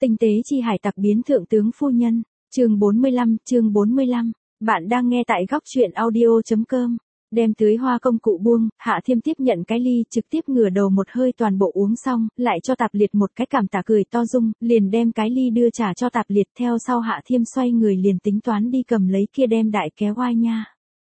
Tinh tế chi hải tặc biến thượng tướng phu nhân, chương 45, bạn đang nghe tại góc truyện audio.com. Đem tưới hoa công cụ buông, Hạ Thiêm tiếp nhận cái ly, trực tiếp ngửa đầu một hơi toàn bộ uống xong, lại cho Tạp Liệt một cái cảm tạ cười to dung, liền đem cái ly đưa trả cho Tạp Liệt, theo sau Hạ Thiêm xoay người liền tính toán đi cầm lấy kia đem đại kéo oai nha.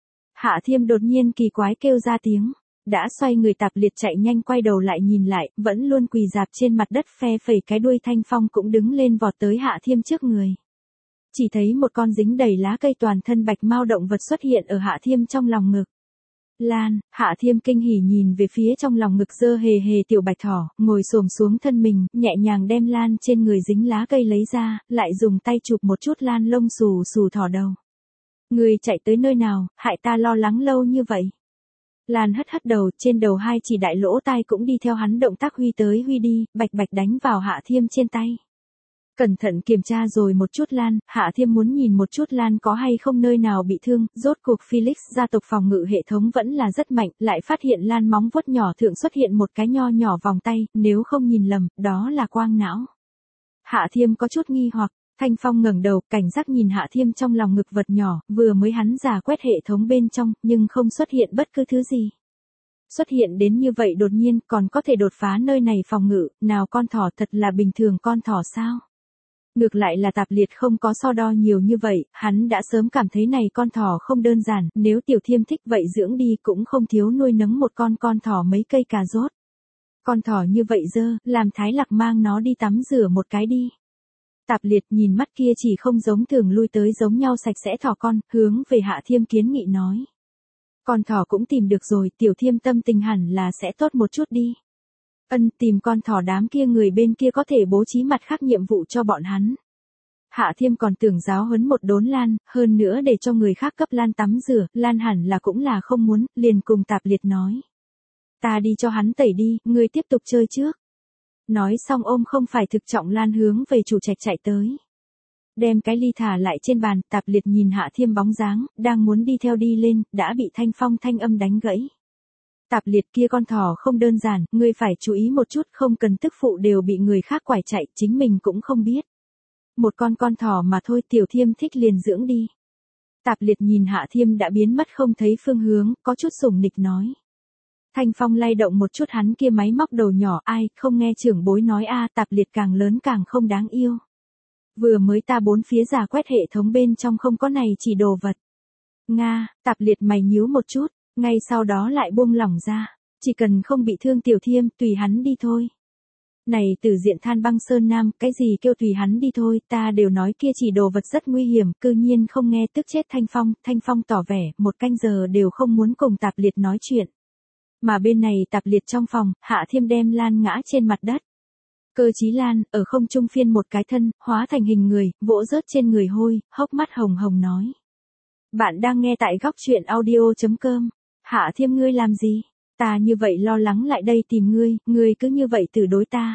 Hạ Thiêm đột nhiên kỳ quái kêu ra tiếng. Đã xoay người Tạp Liệt chạy nhanh quay đầu lại nhìn lại, vẫn luôn quỳ dạp trên mặt đất phe phẩy cái đuôi Thanh Phong cũng đứng lên vọt tới Hạ Thiêm trước người. Chỉ thấy một con dính đầy lá cây toàn thân bạch mao động vật xuất hiện ở Hạ Thiêm trong lòng ngực. Lan, Hạ Thiêm kinh hỉ nhìn về phía trong lòng ngực dơ hề hề tiểu bạch thỏ, ngồi xổm xuống thân mình, nhẹ nhàng đem Lan trên người dính lá cây lấy ra, lại dùng tay chụp một chút Lan lông xù xù thỏ đầu. Người chạy tới nơi nào, hại ta lo lắng lâu như vậy. Lan hất hất đầu, trên đầu hai chỉ đại lỗ tai cũng đi theo hắn động tác huy tới huy đi, bạch bạch đánh vào Hạ Thiêm trên tay. Cẩn thận kiểm tra rồi một chút Lan, Hạ Thiêm muốn nhìn một chút Lan có hay không nơi nào bị thương, rốt cuộc Felix gia tộc phòng ngự hệ thống vẫn là rất mạnh, lại phát hiện Lan móng vuốt nhỏ thượng xuất hiện một cái nho nhỏ vòng tay, nếu không nhìn lầm, đó là quang não. Hạ Thiêm có chút nghi hoặc. Thanh Phong ngẩng đầu, cảnh giác nhìn Hạ Thiêm trong lòng ngực vật nhỏ, vừa mới hắn giả quét hệ thống bên trong, nhưng không xuất hiện bất cứ thứ gì. Xuất hiện đến như vậy đột nhiên, còn có thể đột phá nơi này phòng ngự, nào con thỏ thật là bình thường con thỏ sao? Ngược lại là Tạp Liệt không có so đo nhiều như vậy, hắn đã sớm cảm thấy này con thỏ không đơn giản, nếu Tiểu Thiêm thích vậy dưỡng đi cũng không thiếu nuôi nấng một con thỏ mấy cây cà rốt. Con thỏ như vậy dơ, làm Thái Lạc mang nó đi tắm rửa một cái đi. Tạp Liệt nhìn mắt kia chỉ không giống thường lui tới giống nhau sạch sẽ thỏ con, hướng về Hạ Thiêm kiến nghị nói. Con thỏ cũng tìm được rồi, Tiểu Thiêm tâm tình hẳn là sẽ tốt một chút đi. Tìm con thỏ đám kia người bên kia có thể bố trí mặt khác nhiệm vụ cho bọn hắn. Hạ Thiêm còn tưởng giáo huấn một đốn Lan, hơn nữa để cho người khác cấp Lan tắm rửa, Lan hẳn là cũng là không muốn, liền cùng Tạp Liệt nói. Ta đi cho hắn tẩy đi, ngươi tiếp tục chơi trước. Nói xong ôm không phải thực trọng Lan hướng về chủ trạch chạy tới. Đem cái ly thả lại trên bàn, Tạp Liệt nhìn Hạ Thiêm bóng dáng, đang muốn đi theo đi lên, đã bị Thanh Phong thanh âm đánh gãy. Tạp Liệt kia con thỏ không đơn giản, ngươi phải chú ý một chút, không cần tức phụ đều bị người khác quải chạy, chính mình cũng không biết. Một con thỏ mà thôi, Tiểu Thiêm thích liền dưỡng đi. Tạp Liệt nhìn Hạ Thiêm đã biến mất không thấy phương hướng, có chút sủng nịch nói. Thanh Phong lay động một chút hắn kia máy móc đầu nhỏ, ai, không nghe trưởng bối nói a, Tạp Liệt càng lớn càng không đáng yêu. Vừa mới ta bốn phía giả quét hệ thống bên trong không có này chỉ đồ vật. Nga, Tạp Liệt mày nhíu một chút, ngay sau đó lại buông lỏng ra, chỉ cần không bị thương Tiểu Thiêm, tùy hắn đi thôi. Này Tử Diện Than Băng Sơn Nam, cái gì kêu tùy hắn đi thôi, ta đều nói kia chỉ đồ vật rất nguy hiểm, cư nhiên không nghe, tức chết Thanh Phong tỏ vẻ, một canh giờ đều không muốn cùng Tạp Liệt nói chuyện. Mà bên này Tạp Liệt trong phòng, Hạ Thiêm đem Lan ngã trên mặt đất. Cơ chí Lan, ở không trung phiên một cái thân, hóa thành hình người, vỗ rớt trên người hôi, hốc mắt hồng hồng nói. Bạn đang nghe tại góc truyện audio.com. Hạ Thiêm ngươi làm gì? Ta như vậy lo lắng lại đây tìm ngươi cứ như vậy từ đối ta.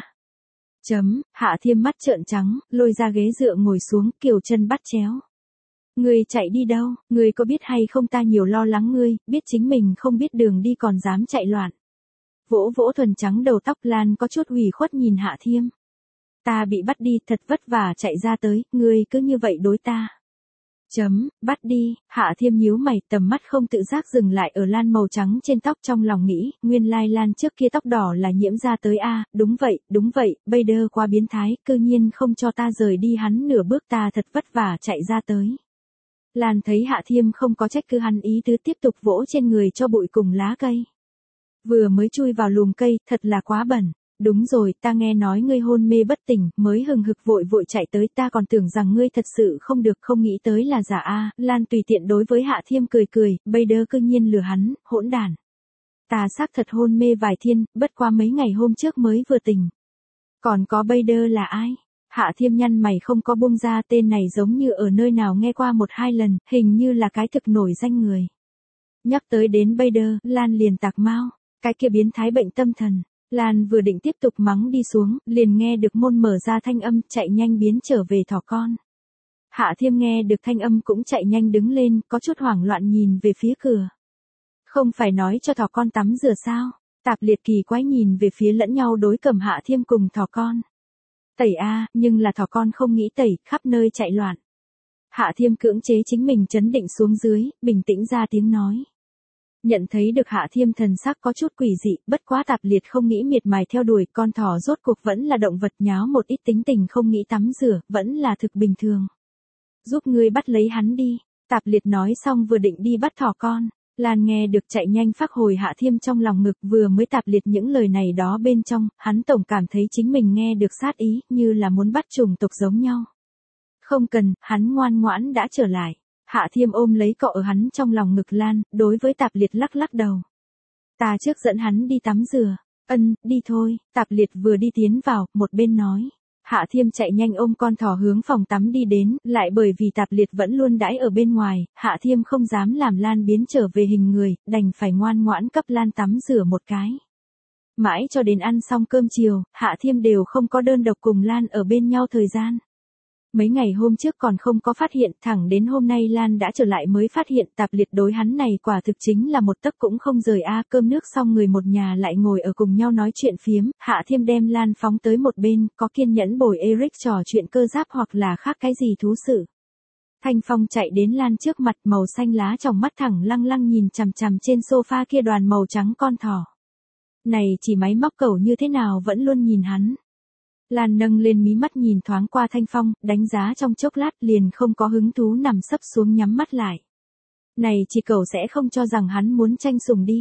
Hạ Thiêm mắt trợn trắng, lôi ra ghế dựa ngồi xuống, kiều chân bắt chéo. Ngươi chạy đi đâu, ngươi có biết hay không ta nhiều lo lắng ngươi, biết chính mình không biết đường đi còn dám chạy loạn. Vỗ vỗ thuần trắng đầu tóc Lan có chút ủy khuất nhìn Hạ Thiêm. Ta bị bắt đi, thật vất vả chạy ra tới, ngươi cứ như vậy đối ta. Bắt đi, Hạ Thiêm nhíu mày, tầm mắt không tự giác dừng lại ở Lan màu trắng trên tóc, trong lòng nghĩ, nguyên lai Lan trước kia tóc đỏ là nhiễm ra tới a, đúng vậy, bây giờ quá biến thái, cư nhiên không cho ta rời đi hắn nửa bước, ta thật vất vả chạy ra tới. Lan thấy Hạ Thiêm không có trách cứ hắn ý tứ, tiếp tục vỗ trên người cho bụi cùng lá cây. Vừa mới chui vào lùm cây, thật là quá bẩn. Đúng rồi, ta nghe nói ngươi hôn mê bất tỉnh, mới hừng hực vội chạy tới, ta còn tưởng rằng ngươi thật sự không được, không nghĩ tới là giả a. Lan tùy tiện đối với Hạ Thiêm cười, bây đơ cư nhiên lừa hắn, hỗn đản. Ta xác thật hôn mê vài thiên, bất qua mấy ngày hôm trước mới vừa tỉnh. Còn có bây đơ là ai? Hạ Thiêm nhăn mày không có buông ra, tên này giống như ở nơi nào nghe qua một hai lần, hình như là cái thực nổi danh người. Nhắc tới đến bây đơ, Lan liền tạc mau, cái kia biến thái bệnh tâm thần. Lan vừa định tiếp tục mắng đi xuống, liền nghe được môn mở ra thanh âm, chạy nhanh biến trở về thỏ con. Hạ Thiêm nghe được thanh âm cũng chạy nhanh đứng lên, có chút hoảng loạn nhìn về phía cửa. Không phải nói cho thỏ con tắm rửa sao? Tạp Liệt kỳ quái nhìn về phía lẫn nhau đối cầm Hạ Thiêm cùng thỏ con. Tẩy a, nhưng là thỏ con không nghĩ tẩy, khắp nơi chạy loạn. Hạ Thiêm cưỡng chế chính mình trấn định xuống dưới, bình tĩnh ra tiếng nói. Nhận thấy được Hạ Thiêm thần sắc có chút quỷ dị, bất quá Tạp Liệt không nghĩ miệt mài theo đuổi, con thỏ rốt cuộc vẫn là động vật nháo một ít tính tình không nghĩ tắm rửa, vẫn là thực bình thường. Giúp ngươi bắt lấy hắn đi, Tạp Liệt nói xong vừa định đi bắt thỏ con. Lan nghe được chạy nhanh phác hồi Hạ Thiêm trong lòng ngực, vừa mới Tạp Liệt những lời này đó bên trong, hắn tổng cảm thấy chính mình nghe được sát ý, như là muốn bắt chủng tộc giống nhau. Không cần, hắn ngoan ngoãn đã trở lại. Hạ Thiêm ôm lấy cọ ở hắn trong lòng ngực Lan, đối với Tạp Liệt lắc lắc đầu. Ta trước dẫn hắn đi tắm rửa. Đi thôi, Tạp Liệt vừa đi tiến vào, một bên nói. Hạ Thiêm chạy nhanh ôm con thỏ hướng phòng tắm đi đến, lại bởi vì Tạp Liệt vẫn luôn đãi ở bên ngoài, Hạ Thiêm không dám làm Lan biến trở về hình người, đành phải ngoan ngoãn cấp Lan tắm rửa một cái. Mãi cho đến ăn xong cơm chiều, Hạ Thiêm đều không có đơn độc cùng Lan ở bên nhau thời gian. Mấy ngày hôm trước còn không có phát hiện, thẳng đến hôm nay Lan đã trở lại mới phát hiện Tạp Liệt đối hắn này quả thực chính là một tấc cũng không rời cơm nước xong người một nhà lại ngồi ở cùng nhau nói chuyện phiếm, Hạ Thiêm đem Lan phóng tới một bên, có kiên nhẫn bồi Eric trò chuyện cơ giáp hoặc là khác cái gì thú sự. Thanh Phong chạy đến Lan trước mặt, màu xanh lá trong mắt thẳng lăng lăng nhìn chằm chằm trên sofa kia đoàn màu trắng con thỏ. Này chỉ máy móc cẩu như thế nào vẫn luôn nhìn hắn. Lan nâng lên mí mắt nhìn thoáng qua Thanh Phong, đánh giá trong chốc lát liền không có hứng thú nằm sấp xuống nhắm mắt lại. Này chỉ cậu sẽ không cho rằng hắn muốn tranh sủng đi.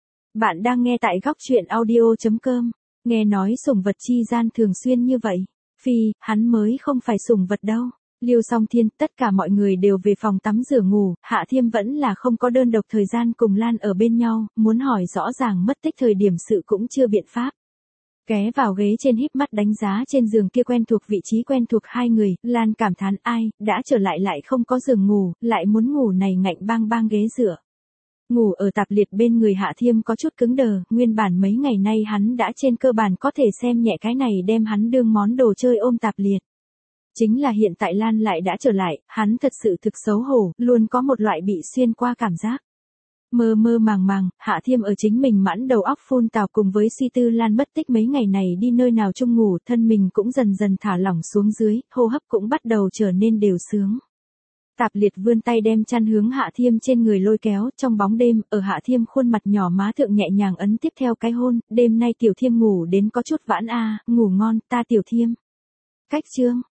Bạn đang nghe tại góc truyện audio.com, nghe nói sủng vật chi gian thường xuyên như vậy. Phi, hắn mới không phải sủng vật đâu. Liêu Song Thiên, tất cả mọi người đều về phòng tắm rửa ngủ, Hạ Thiêm vẫn là không có đơn độc thời gian cùng Lan ở bên nhau, muốn hỏi rõ ràng mất tích thời điểm sự cũng chưa biện pháp. Ghé vào ghế trên híp mắt đánh giá trên giường kia quen thuộc vị trí quen thuộc hai người, Lan cảm thán ai, đã trở lại không có giường ngủ, lại muốn ngủ này ngạnh bang bang ghế dựa. Ngủ ở Tạp Liệt bên người Hạ Thiêm có chút cứng đờ, nguyên bản mấy ngày nay hắn đã trên cơ bản có thể xem nhẹ cái này đem hắn đương món đồ chơi ôm Tạp Liệt. Chính là hiện tại Lan lại đã trở lại, hắn thật sự thực xấu hổ, luôn có một loại bị xuyên qua cảm giác. Mơ mơ màng màng, Hạ Thiêm ở chính mình mãn đầu óc phun tào cùng với suy tư Lan mất tích mấy ngày này đi nơi nào chung ngủ, thân mình cũng dần dần thả lỏng xuống dưới, hô hấp cũng bắt đầu trở nên đều sướng. Tạp Liệt vươn tay đem chăn hướng Hạ Thiêm trên người lôi kéo, trong bóng đêm, ở Hạ Thiêm khuôn mặt nhỏ má thượng nhẹ nhàng ấn tiếp theo cái hôn, đêm nay Tiểu Thiêm ngủ đến có chút vãn ngủ ngon, ta Tiểu Thiêm. Cách chương.